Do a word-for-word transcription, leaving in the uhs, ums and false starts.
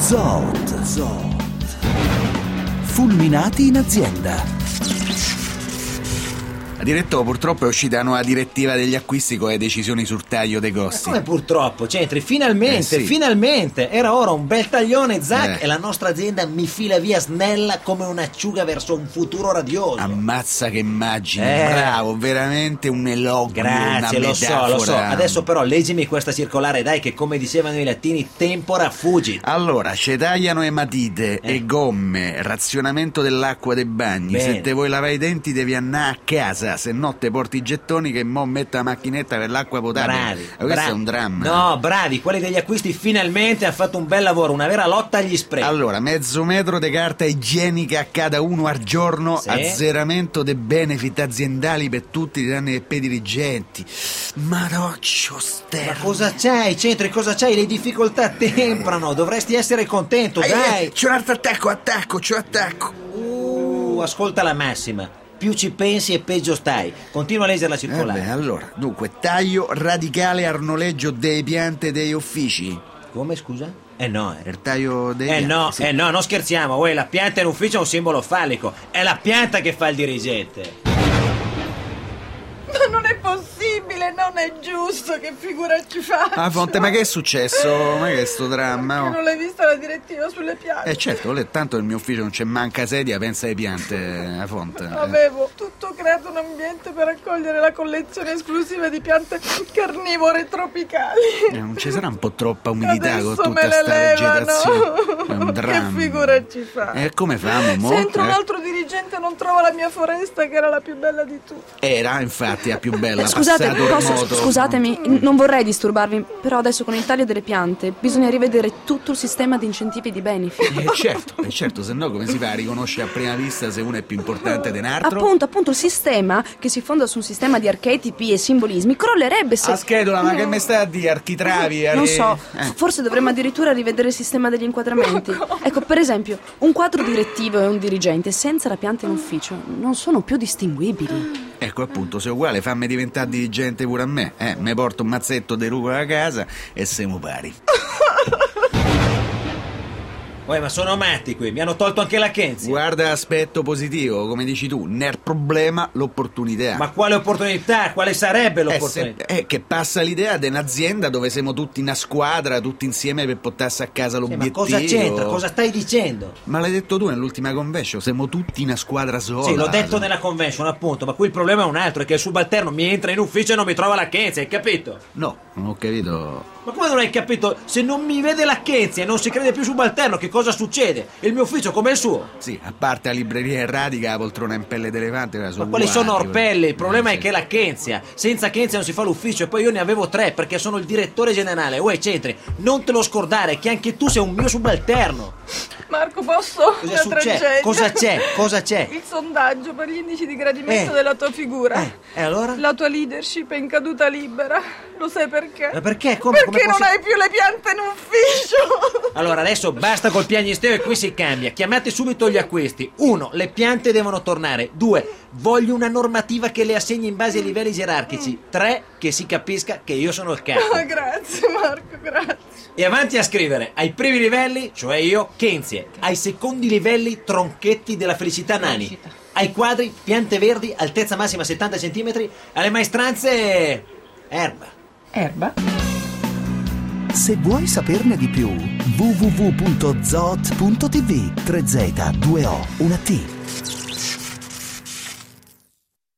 Zoot. Zoot. Fulminati in azienda. Direttore, purtroppo è uscita la nuova direttiva degli acquisti con le decisioni sul taglio dei costi. Ma come purtroppo, Centri? Finalmente, Eh, sì. finalmente! Era ora un bel taglione, zac, Eh. e la nostra azienda mi fila via snella come un'acciuga verso un futuro radioso. Ammazza che immagine, Eh. bravo, veramente un elogio, Grazie, una lo so, metafora. lo so. Adesso però leggimi questa circolare, dai, che come dicevano i latini, tempora fugit. Allora, ci tagliano le matite Eh. e gomme, razionamento dell'acqua dei bagni. Bene. Se te vuoi lavare i denti devi andare a casa, se no te porti i gettoni che mo metto la macchinetta per l'acqua potabile. Bravi, Ma questo bravi. è un dramma. No, bravi, quelli degli acquisti finalmente hanno fatto un bel lavoro, una vera lotta agli sprechi. Allora, mezzo metro di carta igienica a cada uno al giorno, Sì. azzeramento dei benefit aziendali per tutti i danni e per i dirigenti. Maroccio Ma sterno. cosa c'hai, Centri, cosa c'hai? Le difficoltà temprano, dovresti essere contento, Ai, dai. ai, c'è un altro attacco, attacco, c'è attacco. Uh, ascolta la massima. Più ci pensi e peggio stai. Continua a leggere la circolare. Vabbè, allora, dunque, taglio radicale al noleggio dei piante dei uffici. Come, scusa? Eh no, eh. Il taglio dei Eh piante, no, sì. eh no, non scherziamo, uè, la pianta in ufficio è un simbolo fallico. È la pianta che fa il dirigente. Ma non è possibile, non è giusto, che figura ci faccio? Ah, Fonte, ma che è successo? Ma che è sto dramma? Che oh? non l'hai vista la direttiva sulle piante? Eh certo, lei, tanto nel mio ufficio non c'è manca sedia, pensa alle piante, a Fonte. Eh. Avevo tutto creato un ambiente per accogliere la collezione esclusiva di piante carnivore tropicali. Eh, non ci sarà un po' troppa umidità Adesso con me tutta le sta levano. vegetazione? È un dramma. Che figura ci fa? E come famo, mo? Se entro un Eh? altro dirigente non trova la mia foresta, che era la più bella di tutte. Era, infatti, la più bella. Eh, Scusate, passato il posso, moto. scusatemi, n- non vorrei disturbarvi, però adesso con il taglio delle piante bisogna rivedere tutto il sistema di incentivi di benefit. Eh certo, eh certo, se no come si fa a riconoscere a prima vista se uno è più importante di un altro? Appunto, appunto, il sistema, che si fonda su un sistema di archetipi e simbolismi, crollerebbe se... A schedula, ma che mi sta a dire? Architravi? Non arri- so, Eh. forse dovremmo addirittura rivedere il sistema degli inquadramenti. Ecco, per esempio, un quadro direttivo e un dirigente senza la pianta in ufficio non sono più distinguibili. Ecco appunto, se è uguale fammi diventare dirigente pure a me. Eh, mi porto un mazzetto di rucola a casa e siamo pari. Uè, ma sono matti qui, mi hanno tolto anche la Kenzi. Guarda l'aspetto positivo, come dici tu, nel problema l'opportunità. Ma quale opportunità? Quale sarebbe Eh, l'opportunità? se- eh, che passa l'idea di un'azienda dove siamo tutti una squadra, tutti insieme per portarsi a casa Eh, ma l'obiettivo. cosa c'entra? Cosa stai dicendo? Ma l'hai detto tu nell'ultima convention, siamo tutti una squadra sola. Sì, l'ho detto nella convention, appunto, ma qui il problema è un altro, è che il subalterno mi entra in ufficio e non mi trova la Kenzi, hai capito? No, non ho capito. Ma come non hai capito? Se non mi vede la Kenzi e non si crede più subalterno, che cosa succede? Il mio ufficio come il suo? Sì, a parte la libreria erratica, la poltrona in pelle d'elefante, era Ma quali sono orpelli? Il problema Eh, è che la Kenzia, senza Kenzia non si fa l'ufficio, e poi io ne avevo tre perché sono il direttore generale. Uè, Centri, non te lo scordare che anche tu sei un mio subalterno. Marco, posso? Cosa Una succede? tragedia. Cosa c'è? Cosa c'è? Il sondaggio per gli indici di gradimento Eh. della tua figura. Eh, e allora? La tua leadership è in caduta libera. Lo sai perché? Ma perché? Come- Perché come non possi- hai più le piante in ufficio. Allora, adesso basta col piagnisteo e qui si cambia. Chiamate subito gli acquisti. Uno, le piante devono tornare. Due, voglio una normativa che le assegni in base ai livelli gerarchici. Tre, che si capisca che io sono il capo. Ah, grazie Marco, grazie. E avanti a scrivere. Ai primi livelli, cioè io, Kenzie. Ai secondi livelli, tronchetti della felicità nani. Ai quadri, piante verdi, altezza massima settanta centimetri. Alle maestranze, erba. Erba? Se vuoi saperne di più, w w w punto zoot punto t v. tre Z, due O, una T.